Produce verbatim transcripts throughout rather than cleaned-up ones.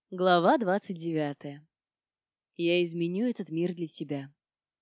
Глава двадцать девятая. Я изменю этот мир для тебя.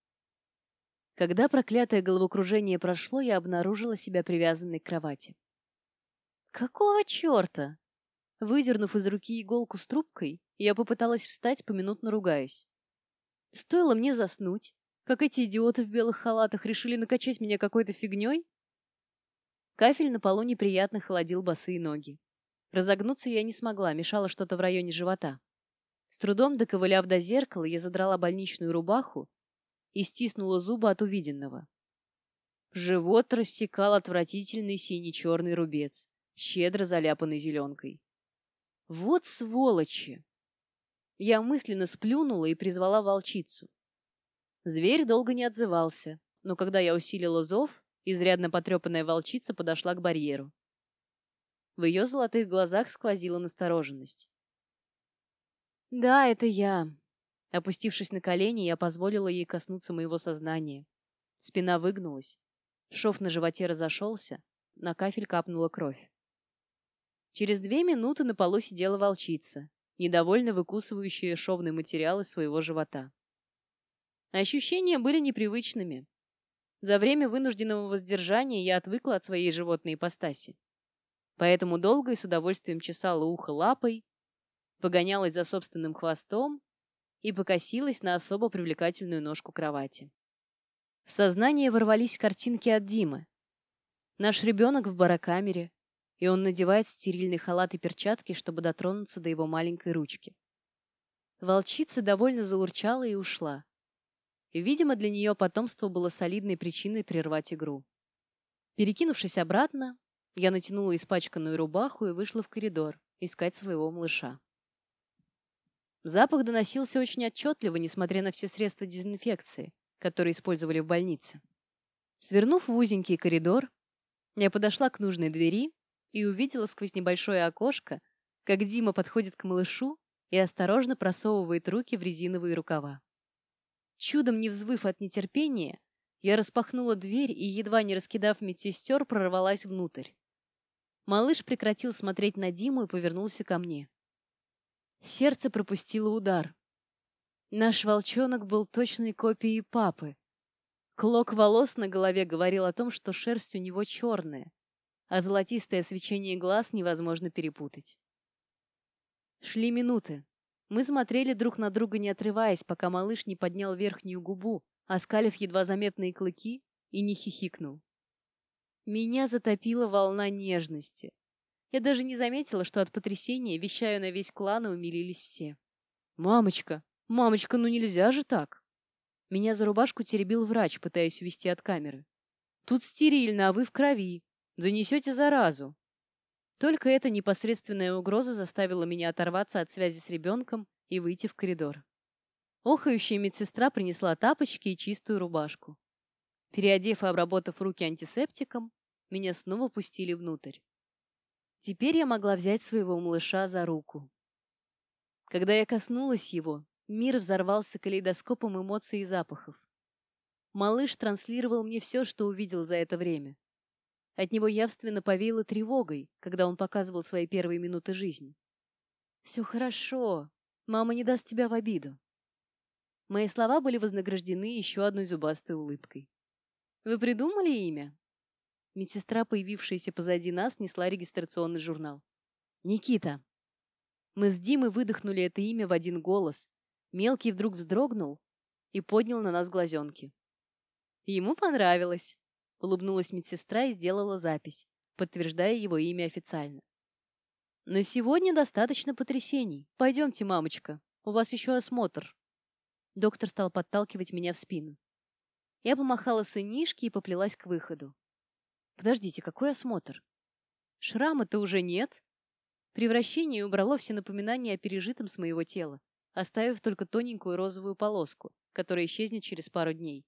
Когда проклятое головокружение прошло, я обнаружила себя привязанной к кровати. Какого черта? Выдернув из руки иголку с трубкой, я попыталась встать, поминутно ругаясь. Стоило мне заснуть, как эти идиоты в белых халатах решили накачать меня какой-то фигней. Кафель на полу неприятно холодил босые ноги. Разогнуться я не смогла, мешало что-то в районе живота. С трудом доковыляв до зеркала, я задрала больничную рубаху и стиснула зубы от увиденного. Живот рассекал отвратительный синий-черный рубец, щедро заляпанный зеленкой. Вот сволочи! Я мысленно сплюнула и призвала волчицу. Зверь долго не отзывался, но когда я усилила зов, изрядно потрепанная волчица подошла к барьеру. В ее золотых глазах сквозила настороженность. «Да, это я». Опустившись на колени, я позволила ей коснуться моего сознания. Спина выгнулась. Шов на животе разошелся, на кафель капнула кровь. Через две минуты на полу сидела волчица, недовольно выкусывающая шовный материал из своего живота. Ощущения были непривычными. За время вынужденного воздержания я отвыкла от своей животной ипостаси. Поэтому долго и с удовольствием чесала ухо лапой, погонялась за собственным хвостом и покосилась на особо привлекательную ножку кровати. В сознание ворвались картинки от Димы. Наш ребенок в барокамере, и он надевает стерильный халат и перчатки, чтобы дотронуться до его маленькой ручки. Волчица довольно заурчала и ушла. И, видимо, для нее потомство было солидной причиной прервать игру. Перекинувшись обратно, я натянула испачканную рубаху и вышла в коридор искать своего малыша. Запах доносился очень отчетливо, несмотря на все средства дезинфекции, которые использовали в больнице. Свернув в узенький коридор, я подошла к нужной двери и увидела сквозь небольшое окошко, как Дима подходит к малышу и осторожно просовывает руки в резиновые рукава. Чудом не взвыв от нетерпения, я распахнула дверь и, едва не раскидав медсестер, прорвалась внутрь. Малыш прекратил смотреть на Диму и повернулся ко мне. Сердце пропустило удар. Наш волчонок был точной копией папы. Клок волос на голове говорил о том, что шерсть у него черная, а золотистое свечение глаз невозможно перепутать. Шли минуты. Мы смотрели друг на друга, не отрываясь, пока малыш не поднял верхнюю губу, оскалив едва заметные клыки, и не хихикнул. Меня затопила волна нежности. Я даже не заметила, что от потрясения вещаю на весь клан, и умилились все. «Мамочка! Мамочка, ну нельзя же так!» Меня за рубашку теребил врач, пытаясь увести от камеры. «Тут стерильно, а вы в крови. Занесете заразу». Только эта непосредственная угроза заставила меня оторваться от связи с ребенком и выйти в коридор. Охающая медсестра принесла тапочки и чистую рубашку. Переодев и обработав руки антисептиком, меня снова пустили внутрь. Теперь я могла взять своего малыша за руку. Когда я коснулась его, мир взорвался калейдоскопом эмоций и запахов. Малыш транслировал мне все, что увидел за это время. От него явственно повеяло тревогой, когда он показывал свои первые минуты жизни. «Все хорошо. Мама не даст тебя в обиду». Мои слова были вознаграждены еще одной зубастой улыбкой. «Вы придумали имя?» Медсестра, появившаяся позади нас, несла регистрационный журнал. «Никита». Мы с Димой выдохнули это имя в один голос. Мелкий вдруг вздрогнул и поднял на нас глазенки. «Ему понравилось», — улыбнулась медсестра и сделала запись, подтверждая его имя официально. «На сегодня достаточно потрясений. Пойдемте, мамочка, у вас еще осмотр». Доктор стал подталкивать меня в спину. Я помахала сынишке и поплелась к выходу. «Подождите, какой осмотр? Шрама-то уже нет». Превращение убрало все напоминания о пережитом с моего тела, оставив только тоненькую розовую полоску, которая исчезнет через пару дней.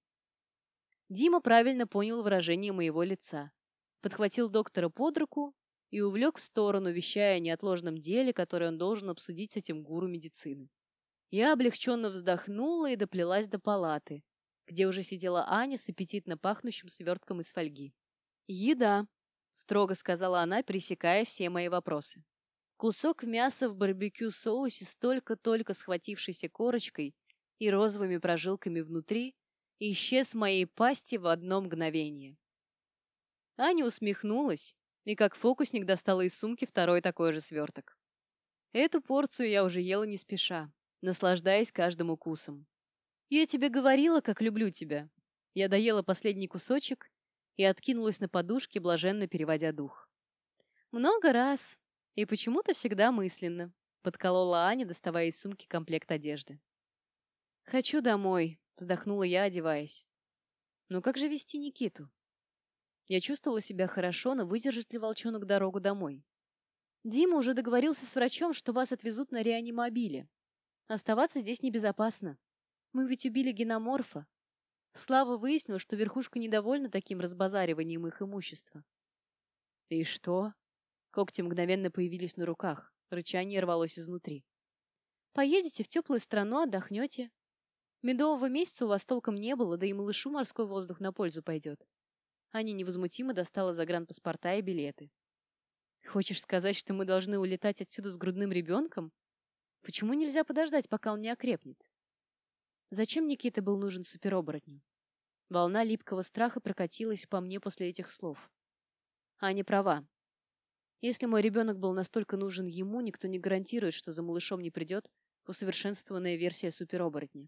Дима правильно понял выражение моего лица, подхватил доктора под руку и увлек в сторону, вещая о неотложном деле, которое он должен обсудить с этим гуру медицины. Я облегченно вздохнула и доплелась до палаты, где уже сидела Аня с аппетитно пахнущим свертком из фольги. «Еда», — строго сказала она, пресекая все мои вопросы. Кусок мяса в барбекю-соусе с только-только схватившейся корочкой и розовыми прожилками внутри исчез в моей пасти в одно мгновение. Аня усмехнулась и как фокусник достала из сумки второй такой же сверток. Эту порцию я уже ела не спеша, наслаждаясь каждым укусом. «Я тебе говорила, как люблю тебя». Я доела последний кусочек и откинулась на подушке, блаженно переводя дух. «Много раз. И почему-то всегда мысленно», — подколола Аня, доставая из сумки комплект одежды. «Хочу домой», — вздохнула я, одеваясь. «Но как же вести Никиту?» Я чувствовала себя хорошо, но выдержит ли волчонок дорогу домой? «Дима уже договорился с врачом, что вас отвезут на реанимобиле. Оставаться здесь небезопасно. Мы ведь убили геноморфа. Слава выяснил, что верхушка недовольна таким разбазариванием их имущества». «И что?» Когти мгновенно появились на руках. Рычание рвалось изнутри. «Поедете в теплую страну, отдохнете. Медового месяца у вас толком не было, да и малышу морской воздух на пользу пойдет». Аня невозмутимо достала загранпаспорта и билеты. «Хочешь сказать, что мы должны улетать отсюда с грудным ребенком? Почему нельзя подождать, пока он не окрепнет?» Зачем Никита был нужен супероборотню? Волна липкого страха прокатилась по мне после этих слов. Аня права. Если мой ребенок был настолько нужен ему, никто не гарантирует, что за малышом не придет усовершенствованная версия супероборотня.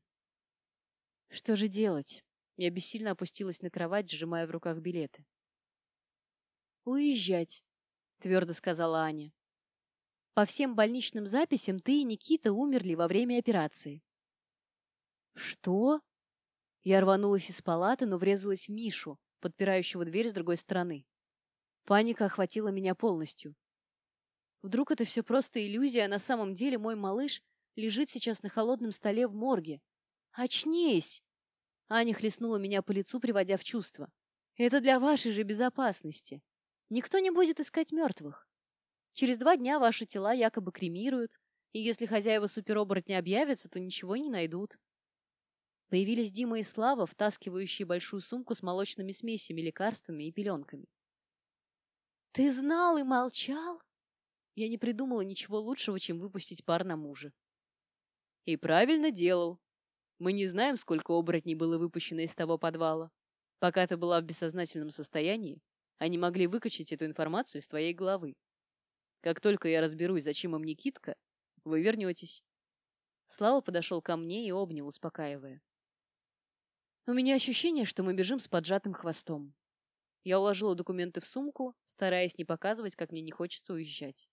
Что же делать? Я бессильно опустилась на кровать, сжимая в руках билеты. «Уезжать», — твердо сказала Аня. «По всем больничным записям ты и Никита умерли во время операции». «Что?» Я рванулась из палаты, но врезалась в Мишу, подпирающего дверь с другой стороны. Паника охватила меня полностью. Вдруг это все просто иллюзия, а на самом деле мой малыш лежит сейчас на холодном столе в морге. «Очнись!» Аня хлестнула меня по лицу, приводя в чувство. «Это для вашей же безопасности. Никто не будет искать мертвых. Через два дня ваши тела якобы кремируют, и если хозяева супероборотня объявятся, то ничего не найдут». Появились Дима и Слава, втаскивающие большую сумку с молочными смесями, лекарствами и пеленками. «Ты знал и молчал?» Я не придумала ничего лучшего, чем выпустить пар на мужа. «И правильно делал. Мы не знаем, сколько оборотней было выпущено из того подвала. Пока ты была в бессознательном состоянии, они могли выкачать эту информацию из твоей головы. Как только я разберусь, зачем им Никитка, вы вернетесь». Слава подошел ко мне и обнял, успокаивая. «У меня ощущение, что мы бежим с поджатым хвостом». Я уложила документы в сумку, стараясь не показывать, как мне не хочется уезжать.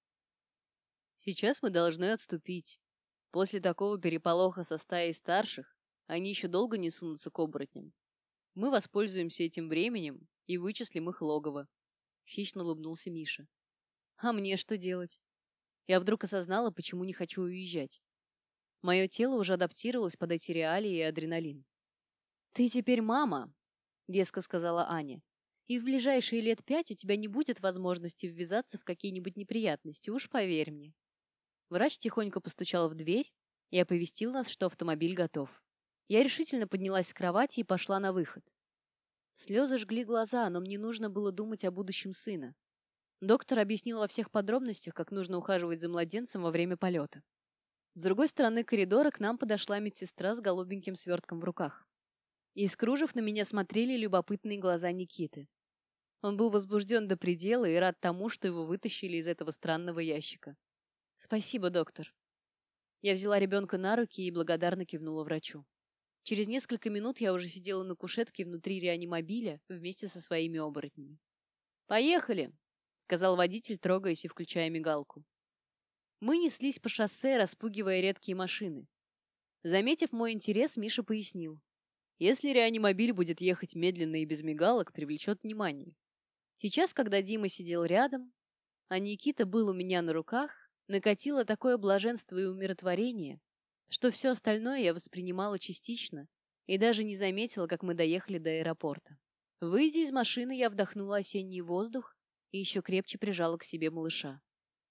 «Сейчас мы должны отступить. После такого переполоха со стаей старших они еще долго не сунутся к оборотням. Мы воспользуемся этим временем и вычислим их логово», — хищно улыбнулся Миша. «А мне что делать?» Я вдруг осознала, почему не хочу уезжать. Мое тело уже адаптировалось под эти реалии и адреналин. «Ты теперь мама», — веско сказала Аня. «И в ближайшие лет пять у тебя не будет возможности ввязаться в какие-нибудь неприятности, уж поверь мне». Врач тихонько постучал в дверь и оповестил нас, что автомобиль готов. Я решительно поднялась с кровати и пошла на выход. Слезы жгли глаза, но мне нужно было думать о будущем сына. Доктор объяснил во всех подробностях, как нужно ухаживать за младенцем во время полета. С другой стороны коридора к нам подошла медсестра с голубеньким свертком в руках. Из кружев на меня смотрели любопытные глаза Никиты. Он был возбужден до предела и рад тому, что его вытащили из этого странного ящика. «Спасибо, доктор». Я взяла ребенка на руки и благодарно кивнула врачу. Через несколько минут я уже сидела на кушетке внутри реанимобиля вместе со своими оборотнями. «Поехали!» — сказал водитель, трогаясь и включая мигалку. Мы неслись по шоссе, распугивая редкие машины. Заметив мой интерес, Миша пояснил. «Если реанимобиль будет ехать медленно и без мигалок, привлечет внимание». Сейчас, когда Дима сидел рядом, а Никита был у меня на руках, накатило такое блаженство и умиротворение, что все остальное я воспринимала частично и даже не заметила, как мы доехали до аэропорта. Выйдя из машины, я вдохнула осенний воздух и еще крепче прижала к себе малыша.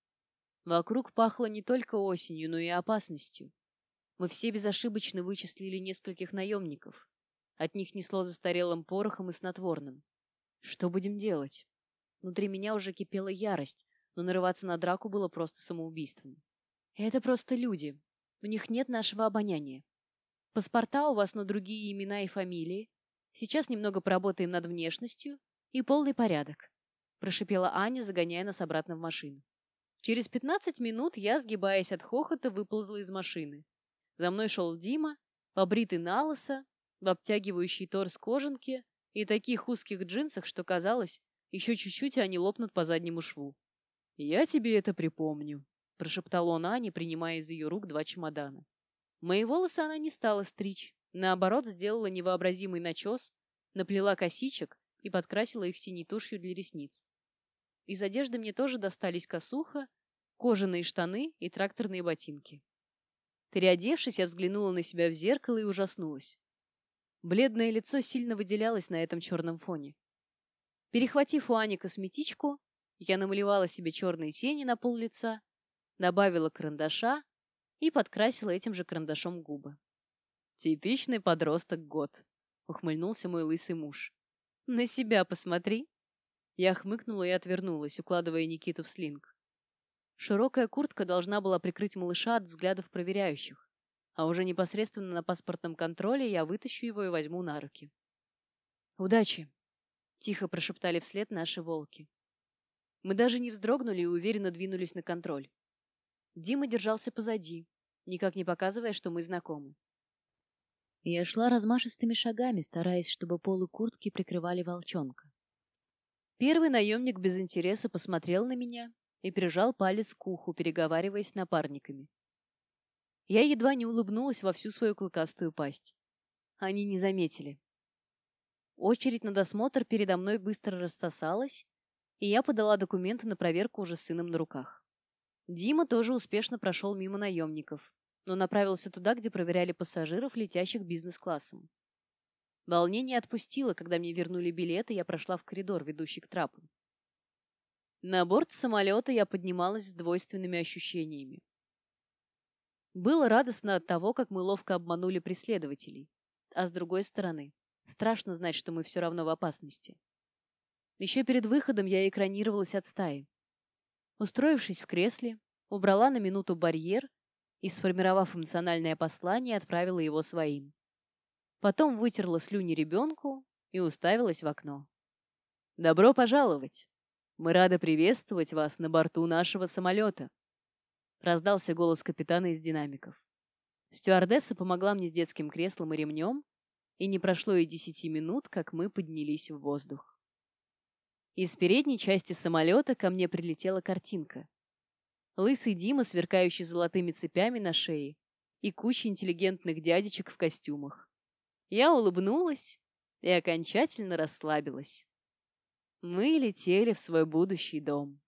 Вокруг пахло не только осенью, но и опасностью. Мы все безошибочно вычислили нескольких наемников. От них несло застарелым порохом и снотворным. Что будем делать? Внутри меня уже кипела ярость, но нарываться на драку было просто самоубийством. Это просто люди. У них нет нашего обоняния. Паспорта у вас на другие имена и фамилии. Сейчас немного поработаем над внешностью и полный порядок, прошипела Аня, загоняя нас обратно в машину. Через пятнадцать минут я, сгибаясь от хохота, выползла из машины. За мной шел Дима, побритый налысо, в обтягивающей торс кожанке и таких узких джинсах, что казалось, еще чуть-чуть, и они лопнут по заднему шву. «Я тебе это припомню», — прошептал он Ане, принимая из ее рук два чемодана. Мои волосы она не стала стричь, наоборот, сделала невообразимый начес, наплела косичек и подкрасила их синей тушью для ресниц. Из одежды мне тоже достались косуха, кожаные штаны и тракторные ботинки. Переодевшись, я взглянула на себя в зеркало и ужаснулась. Бледное лицо сильно выделялось на этом черном фоне. Перехватив у Ани косметичку, я намалевала себе черные тени на пол лица, добавила карандаша и подкрасила этим же карандашом губы. «Типичный подросток год», — ухмыльнулся мой лысый муж. «На себя посмотри». Я хмыкнула и отвернулась, укладывая Никиту в слинг. Широкая куртка должна была прикрыть малыша от взглядов проверяющих, а уже непосредственно на паспортном контроле я вытащу его и возьму на руки. «Удачи!» — тихо прошептали вслед наши волки. Мы даже не вздрогнули и уверенно двинулись на контроль. Дима держался позади, никак не показывая, что мы знакомы. Я шла размашистыми шагами, стараясь, чтобы полы куртки прикрывали волчонка. Первый наемник без интереса посмотрел на меня и прижал палец к уху, переговариваясь с напарниками. Я едва не улыбнулась во всю свою клыкастую пасть. Они не заметили. Очередь на досмотр передо мной быстро рассосалась, и я подала документы на проверку уже с сыном на руках. Дима тоже успешно прошел мимо наемников, но направился туда, где проверяли пассажиров, летящих бизнес-классом. Волнение отпустило, когда мне вернули билеты, я прошла в коридор, ведущий к трапам. На борт самолета я поднималась с двойственными ощущениями. Было радостно от того, как мы ловко обманули преследователей, а с другой стороны, страшно знать, что мы все равно в опасности. Еще перед выходом я экранировалась от стаи. Устроившись в кресле, убрала на минуту барьер и, сформировав эмоциональное послание, отправила его своим. Потом вытерла слюни ребенку и уставилась в окно. «Добро пожаловать! Мы рады приветствовать вас на борту нашего самолета!» Раздался голос капитана из динамиков. Стюардесса помогла мне с детским креслом и ремнем, и не прошло и десяти минут, как мы поднялись в воздух. Из передней части самолета ко мне прилетела картинка. Лысый Дима, сверкающий золотыми цепями на шее, и куча интеллигентных дядечек в костюмах. Я улыбнулась и окончательно расслабилась. Мы летели в свой будущий дом.